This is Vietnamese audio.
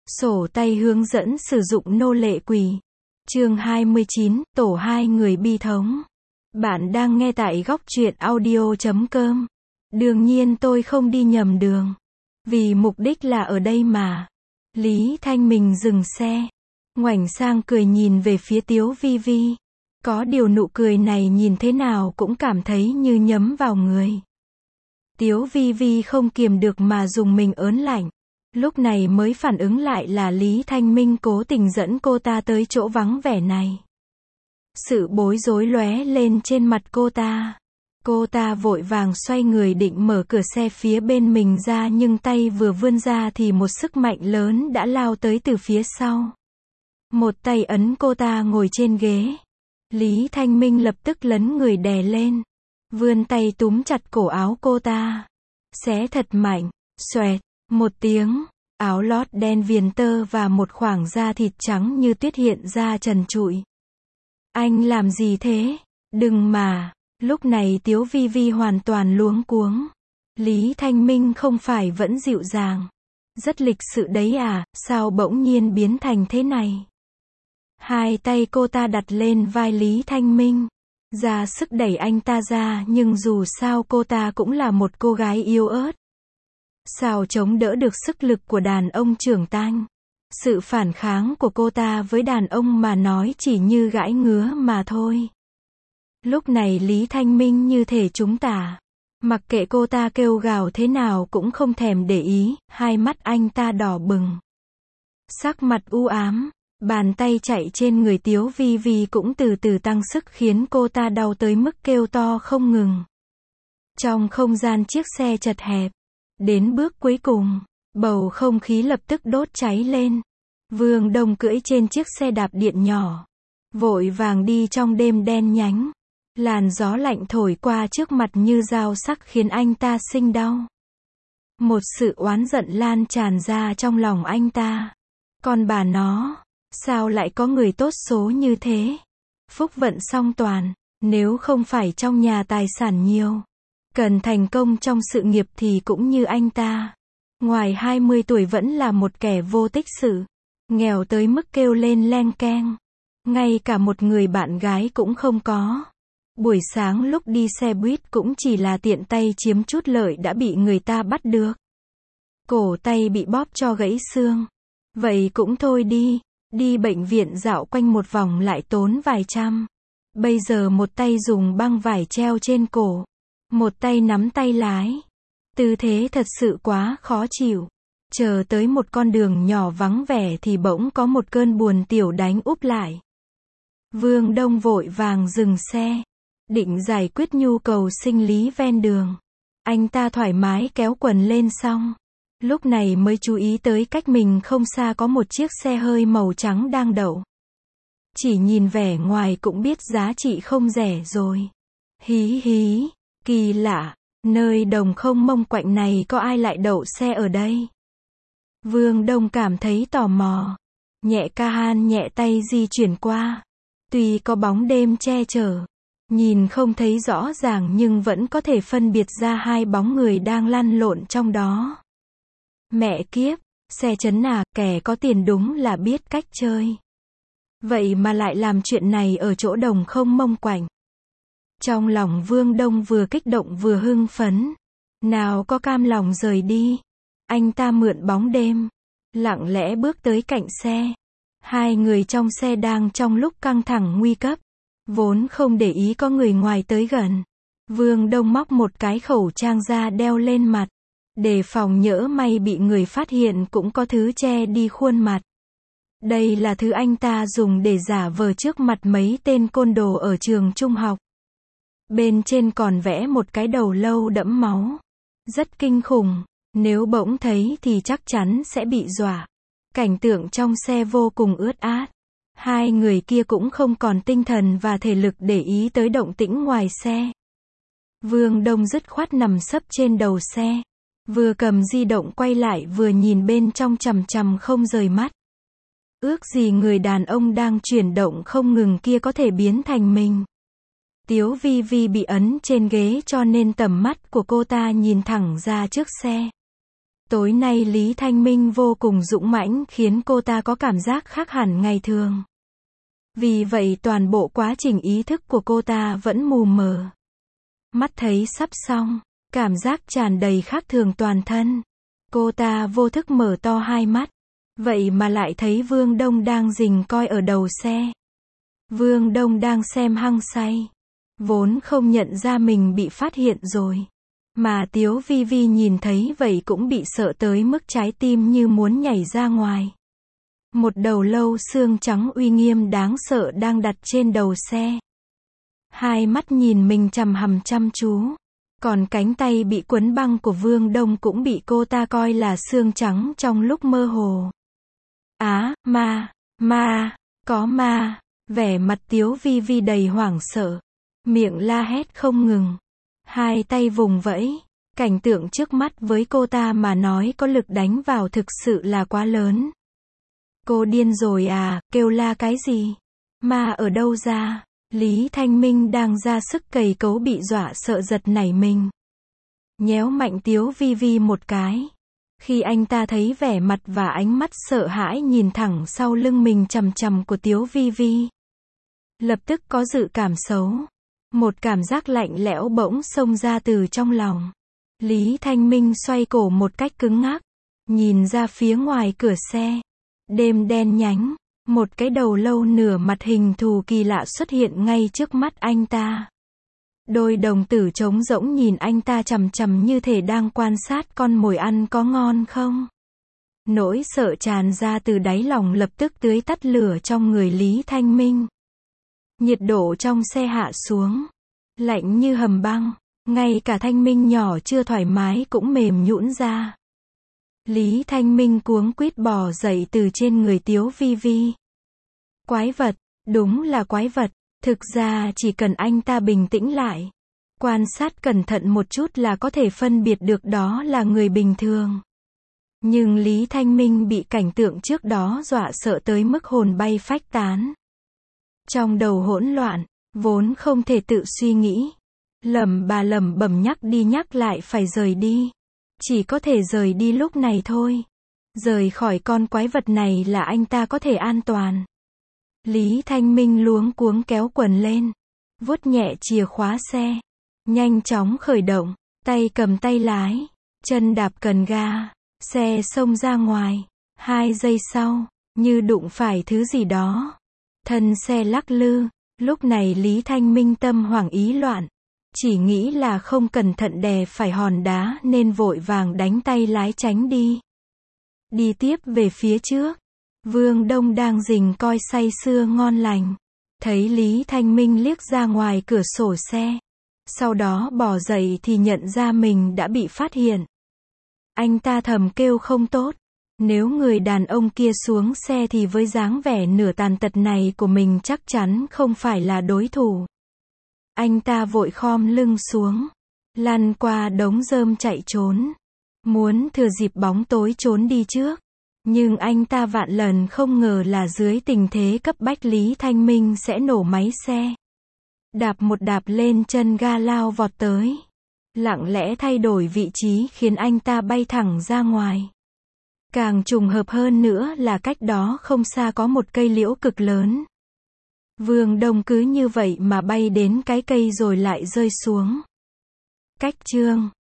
Sổ tay hướng dẫn sử dụng nô lệ quỷ. Chương 29, tổ 2 người bi thống. Bạn đang nghe tại góc truyện audio.com. Đương nhiên tôi không đi nhầm đường. Vì mục đích là ở đây mà. Lý Thanh Minh dừng xe. Ngoảnh sang cười nhìn về phía Tiếu Vi Vi. Có điều nụ cười này nhìn thế nào cũng cảm thấy như nhấm vào người. Tiếu Vi Vi không kiềm được mà dùng mình ớn lạnh. Lúc này mới phản ứng lại là Lý Thanh Minh cố tình dẫn cô ta tới chỗ vắng vẻ này. Sự bối rối lóe lên trên mặt cô ta. Cô ta vội vàng xoay người định mở cửa xe phía bên mình ra, nhưng tay vừa vươn ra thì một sức mạnh lớn đã lao tới từ phía sau. Một tay ấn cô ta ngồi trên ghế. Lý Thanh Minh lập tức lấn người đè lên. Vươn tay túm chặt cổ áo cô ta. Xé thật mạnh. Xoẹt. Một tiếng, áo lót đen viền tơ và một khoảng da thịt trắng như tuyết hiện ra trần trụi. Anh làm gì thế? Đừng mà. Lúc này Tiếu Vi Vi hoàn toàn luống cuống. Lý Thanh Minh không phải vẫn dịu dàng, rất lịch sự đấy à, sao bỗng nhiên biến thành thế này? Hai tay cô ta đặt lên vai Lý Thanh Minh, ra sức đẩy anh ta ra, nhưng dù sao cô ta cũng là một cô gái yếu ớt. Sao chống đỡ được sức lực của đàn ông trưởng thành? Sự phản kháng của cô ta với đàn ông mà nói chỉ như gãi ngứa mà thôi. Lúc này Lý Thanh Minh như thể trúng tà. Mặc kệ cô ta kêu gào thế nào cũng không thèm để ý, hai mắt anh ta đỏ bừng. Sắc mặt u ám, bàn tay chạy trên người Tiếu Vi Vi cũng từ từ tăng sức khiến cô ta đau tới mức kêu to không ngừng. Trong không gian chiếc xe chật hẹp, đến bước cuối cùng, bầu không khí lập tức đốt cháy lên. Vương Đông cưỡi trên chiếc xe đạp điện nhỏ, vội vàng đi trong đêm đen nhánh. Làn gió lạnh thổi qua trước mặt như dao sắc khiến anh ta sinh đau. Một sự oán giận lan tràn ra trong lòng anh ta. Con bà nó, sao lại có người tốt số như thế? Phúc vận song toàn, nếu không phải trong nhà tài sản nhiều, cần thành công trong sự nghiệp thì cũng như anh ta. Ngoài 20 tuổi vẫn là một kẻ vô tích sự, nghèo tới mức kêu lên leng keng. Ngay cả một người bạn gái cũng không có. Buổi sáng lúc đi xe buýt cũng chỉ là tiện tay chiếm chút lợi đã bị người ta bắt được. Cổ tay bị bóp cho gãy xương. Vậy cũng thôi đi bệnh viện dạo quanh một vòng lại tốn vài trăm. Bây giờ một tay dùng băng vải treo trên cổ, một tay nắm tay lái. Tư thế thật sự quá khó chịu. Chờ tới một con đường nhỏ vắng vẻ thì bỗng có một cơn buồn tiểu đánh úp lại. Vương Đông vội vàng dừng xe, định giải quyết nhu cầu sinh lý ven đường. Anh ta thoải mái kéo quần lên xong, lúc này mới chú ý tới cách mình không xa có một chiếc xe hơi màu trắng đang đậu. Chỉ nhìn vẻ ngoài cũng biết giá trị không rẻ rồi. Hí hí, kỳ lạ, nơi đồng không mông quạnh này có ai lại đậu xe ở đây? Vương Đông cảm thấy tò mò, nhẹ ca han nhẹ tay di chuyển qua. Tuy có bóng đêm che chở, nhìn không thấy rõ ràng nhưng vẫn có thể phân biệt ra hai bóng người đang lăn lộn trong đó. Mẹ kiếp, xe chấn à, kẻ có tiền đúng là biết cách chơi. Vậy mà lại làm chuyện này ở chỗ đồng không mông quạnh. Trong lòng Vương Đông vừa kích động vừa hưng phấn. Nào có cam lòng rời đi. Anh ta mượn bóng đêm, lặng lẽ bước tới cạnh xe. Hai người trong xe đang trong lúc căng thẳng nguy cấp, vốn không để ý có người ngoài tới gần. Vương Đông móc một cái khẩu trang ra đeo lên mặt, để phòng nhỡ may bị người phát hiện cũng có thứ che đi khuôn mặt. Đây là thứ anh ta dùng để giả vờ trước mặt mấy tên côn đồ ở trường trung học. Bên trên còn vẽ một cái đầu lâu đẫm máu. Rất kinh khủng, nếu bỗng thấy thì chắc chắn sẽ bị dọa. Cảnh tượng trong xe vô cùng ướt át. Hai người kia cũng không còn tinh thần và thể lực để ý tới động tĩnh ngoài xe. Vương Đông dứt khoát nằm sấp trên đầu xe, vừa cầm di động quay lại vừa nhìn bên trong chằm chằm không rời mắt. Ước gì người đàn ông đang chuyển động không ngừng kia có thể biến thành mình. Tiếu Vi Vi bị ấn trên ghế cho nên tầm mắt của cô ta nhìn thẳng ra trước xe. Tối nay Lý Thanh Minh vô cùng dũng mãnh khiến cô ta có cảm giác khác hẳn ngày thường. Vì vậy toàn bộ quá trình ý thức của cô ta vẫn mù mờ. Mắt thấy sắp xong, cảm giác tràn đầy khác thường toàn thân. Cô ta vô thức mở to hai mắt. Vậy mà lại thấy Vương Đông đang rình coi ở đầu xe. Vương Đông đang xem hăng say. Vốn không nhận ra mình bị phát hiện rồi. Mà Tiếu Vi Vi nhìn thấy vậy cũng bị sợ tới mức trái tim như muốn nhảy ra ngoài. Một đầu lâu xương trắng uy nghiêm đáng sợ đang đặt trên đầu xe. Hai mắt nhìn mình chằm chăm chú. Còn cánh tay bị quấn băng của Vương Đông cũng bị cô ta coi là xương trắng trong lúc mơ hồ. Á, có ma, vẻ mặt Tiếu Vi Vi đầy hoảng sợ. Miệng la hét không ngừng. Hai tay vùng vẫy. Cảnh tượng trước mắt với cô ta mà nói có lực đánh vào thực sự là quá lớn. Cô điên rồi à, kêu la cái gì? Ma ở đâu ra? Lý Thanh Minh đang ra sức cày cấu bị dọa sợ giật nảy mình. Nhéo mạnh Tiếu Vi Vi một cái. Khi anh ta thấy vẻ mặt và ánh mắt sợ hãi nhìn thẳng sau lưng mình chằm chằm của Tiếu Vi Vi. Lập tức có dự cảm xấu. Một cảm giác lạnh lẽo bỗng xông ra từ trong lòng. Lý Thanh Minh xoay cổ một cách cứng ngắc. Nhìn ra phía ngoài cửa xe. Đêm đen nhánh. Một cái đầu lâu nửa mặt hình thù kỳ lạ xuất hiện ngay trước mắt anh ta. Đôi đồng tử trống rỗng nhìn anh ta chằm chằm như thể đang quan sát con mồi ăn có ngon không. Nỗi sợ tràn ra từ đáy lòng lập tức tưới tắt lửa trong người Lý Thanh Minh. Nhiệt độ trong xe hạ xuống. Lạnh như hầm băng. Ngay cả Thanh Minh nhỏ chưa thoải mái cũng mềm nhũn ra. Lý Thanh Minh cuống quýt bò dậy từ trên người Tiếu Vi Vi. Quái vật, đúng là quái vật. Thực ra chỉ cần anh ta bình tĩnh lại. Quan sát cẩn thận một chút là có thể phân biệt được đó là người bình thường. Nhưng Lý Thanh Minh bị cảnh tượng trước đó dọa sợ tới mức hồn bay phách tán. Trong đầu hỗn loạn, vốn không thể tự suy nghĩ. Lẩm bẩm nhắc đi nhắc lại phải rời đi. Chỉ có thể rời đi lúc này thôi. Rời khỏi con quái vật này là anh ta có thể an toàn. Lý Thanh Minh luống cuống kéo quần lên. Vuốt nhẹ chìa khóa xe. Nhanh chóng khởi động. Tay cầm tay lái. Chân đạp cần ga. Xe xông ra ngoài. 2 giây sau, như đụng phải thứ gì đó. Thân xe lắc lư. Lúc này Lý Thanh Minh tâm hoảng ý loạn. Chỉ nghĩ là không cẩn thận đè phải hòn đá nên vội vàng đánh tay lái tránh đi. Đi tiếp về phía trước. Vương Đông đang rình coi say sưa ngon lành. Thấy Lý Thanh Minh liếc ra ngoài cửa sổ xe. Sau đó bò dậy thì nhận ra mình đã bị phát hiện. Anh ta thầm kêu không tốt. Nếu người đàn ông kia xuống xe thì với dáng vẻ nửa tàn tật này của mình chắc chắn không phải là đối thủ. Anh ta vội khom lưng xuống. Lăn qua đống rơm chạy trốn. Muốn thừa dịp bóng tối trốn đi trước. Nhưng anh ta vạn lần không ngờ là dưới tình thế cấp bách Lý Thanh Minh sẽ nổ máy xe. Đạp một đạp lên chân ga lao vọt tới. Lặng lẽ thay đổi vị trí khiến anh ta bay thẳng ra ngoài. Càng trùng hợp hơn nữa là cách đó không xa có một cây liễu cực lớn. Vương Đông cứ như vậy mà bay đến cái cây rồi lại rơi xuống. Cách chương